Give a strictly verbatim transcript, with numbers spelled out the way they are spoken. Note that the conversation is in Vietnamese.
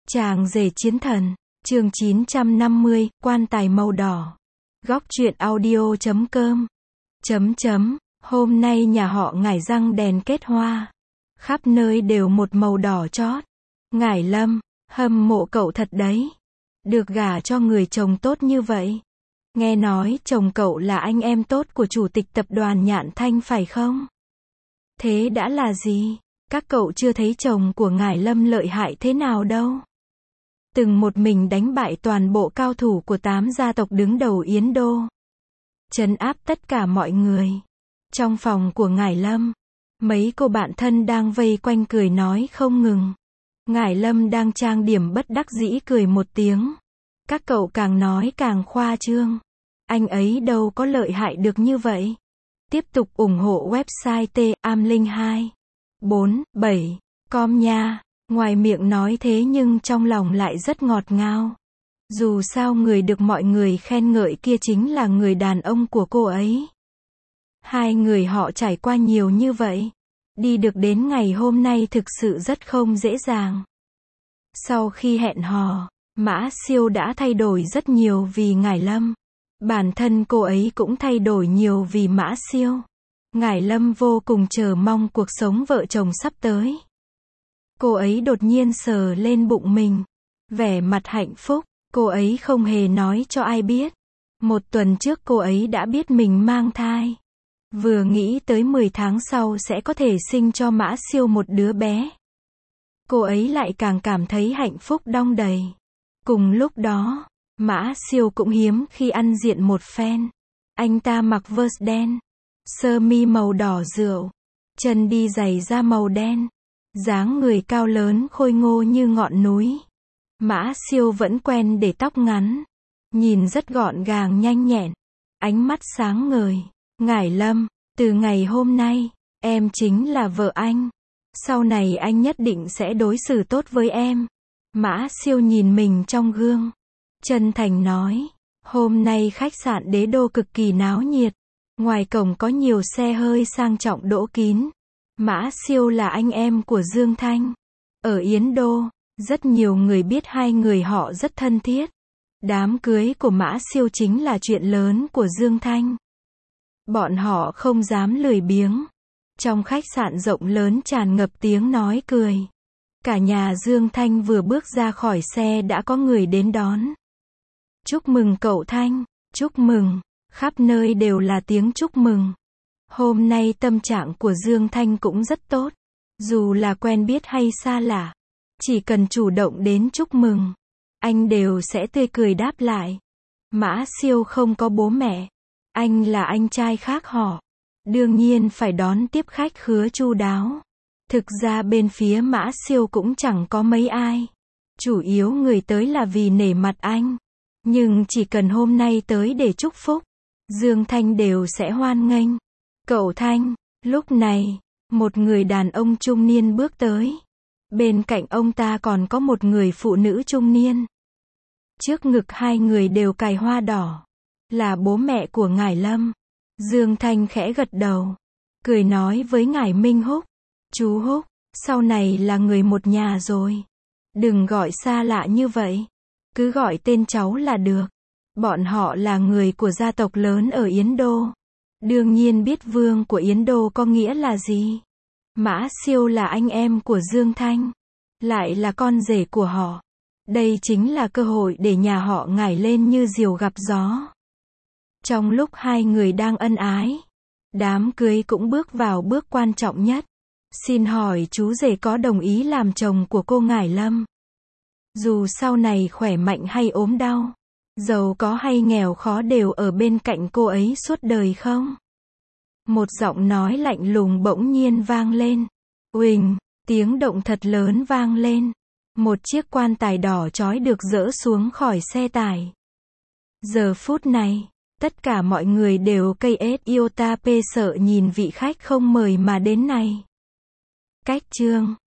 Chàng rể chiến thần, chương chín trăm năm mươi, quan tài màu đỏ. Góc truyện audio chấm com. Chấm chấm, hôm nay nhà họ Ngải răng đèn kết hoa. Khắp nơi đều một màu đỏ chót. Ngải Lâm, hâm mộ cậu thật đấy. Được gả cho người chồng tốt như vậy. Nghe nói chồng cậu là anh em tốt của chủ tịch tập đoàn Nhạn Thanh phải không? Thế đã là gì? Các cậu chưa thấy chồng của Ngải Lâm lợi hại thế nào đâu. Từng một mình đánh bại toàn bộ cao thủ của tám gia tộc đứng đầu Yến Đô. Trấn áp tất cả mọi người. Trong phòng của Ngải Lâm, mấy cô bạn thân đang vây quanh cười nói không ngừng. Ngải Lâm đang trang điểm bất đắc dĩ cười một tiếng. Các cậu càng nói càng khoa trương. Anh ấy đâu có lợi hại được như vậy. Tiếp tục ủng hộ website T A M Linh hai bốn bảy com nha. Ngoài miệng nói thế nhưng trong lòng lại rất ngọt ngào. Dù sao người được mọi người khen ngợi kia chính là người đàn ông của cô ấy. Hai người họ trải qua nhiều như vậy. Đi được đến ngày hôm nay thực sự rất không dễ dàng. Sau khi hẹn hò, Mã Siêu đã thay đổi rất nhiều vì Ngải Lâm. Bản thân cô ấy cũng thay đổi nhiều vì Mã Siêu. Ngải Lâm vô cùng chờ mong cuộc sống vợ chồng sắp tới. Cô ấy đột nhiên sờ lên bụng mình. Vẻ mặt hạnh phúc, cô ấy không hề nói cho ai biết. Một tuần trước cô ấy đã biết mình mang thai. Vừa nghĩ tới mười tháng sau sẽ có thể sinh cho Mã Siêu một đứa bé. Cô ấy lại càng cảm thấy hạnh phúc đong đầy. Cùng lúc đó, Mã Siêu cũng hiếm khi ăn diện một phen. Anh ta mặc vest đen, sơ mi màu đỏ rượu, chân đi giày da màu đen. Dáng người cao lớn khôi ngô như ngọn núi. Mã Siêu vẫn quen để tóc ngắn. Nhìn rất gọn gàng nhanh nhẹn. Ánh mắt sáng ngời. Ngải Lâm, từ ngày hôm nay, em chính là vợ anh. Sau này anh nhất định sẽ đối xử tốt với em. Mã Siêu nhìn mình trong gương. Chân thành nói. Hôm nay khách sạn Đế Đô cực kỳ náo nhiệt. Ngoài cổng có nhiều xe hơi sang trọng đỗ kín. Mã Siêu là anh em của Dương Thanh. Ở Yến Đô, rất nhiều người biết hai người họ rất thân thiết. Đám cưới của Mã Siêu chính là chuyện lớn của Dương Thanh. Bọn họ không dám lười biếng. Trong khách sạn rộng lớn tràn ngập tiếng nói cười. Cả nhà Dương Thanh vừa bước ra khỏi xe đã có người đến đón. Chúc mừng cậu Thanh, chúc mừng. Khắp nơi đều là tiếng chúc mừng. Hôm nay tâm trạng của Dương Thanh cũng rất tốt. Dù là quen biết hay xa lạ, chỉ cần chủ động đến chúc mừng, anh đều sẽ tươi cười đáp lại. Mã Siêu không có bố mẹ. Anh là anh trai khác họ. Đương nhiên phải đón tiếp khách khứa chu đáo. Thực ra bên phía Mã Siêu cũng chẳng có mấy ai. Chủ yếu người tới là vì nể mặt anh. Nhưng chỉ cần hôm nay tới để chúc phúc, Dương Thanh đều sẽ hoan nghênh. Cậu Thanh, lúc này, một người đàn ông trung niên bước tới. Bên cạnh ông ta còn có một người phụ nữ trung niên. Trước ngực hai người đều cài hoa đỏ. Là bố mẹ của Ngải Lâm. Dương Thanh khẽ gật đầu. Cười nói với Ngải Minh Húc. Chú Húc, sau này là người một nhà rồi. Đừng gọi xa lạ như vậy. Cứ gọi tên cháu là được. Bọn họ là người của gia tộc lớn ở Yến Đô. Đương nhiên biết vương của Yến Đô có nghĩa là gì. Mã Siêu là anh em của Dương Thanh. Lại là con rể của họ. Đây chính là cơ hội để nhà họ Ngải lên như diều gặp gió. Trong lúc hai người đang ân ái, đám cưới cũng bước vào bước quan trọng nhất. Xin hỏi chú rể có đồng ý làm chồng của cô Ngải Lâm? Dù sau này khỏe mạnh hay ốm đau, giàu có hay nghèo khó đều ở bên cạnh cô ấy suốt đời không? Một giọng nói lạnh lùng bỗng nhiên vang lên. Uỳnh, tiếng động thật lớn vang lên. Một chiếc quan tài đỏ chói được dỡ xuống khỏi xe tải. Giờ phút này, tất cả mọi người đều cây ết iota p sợ nhìn vị khách không mời mà đến này. Cách chương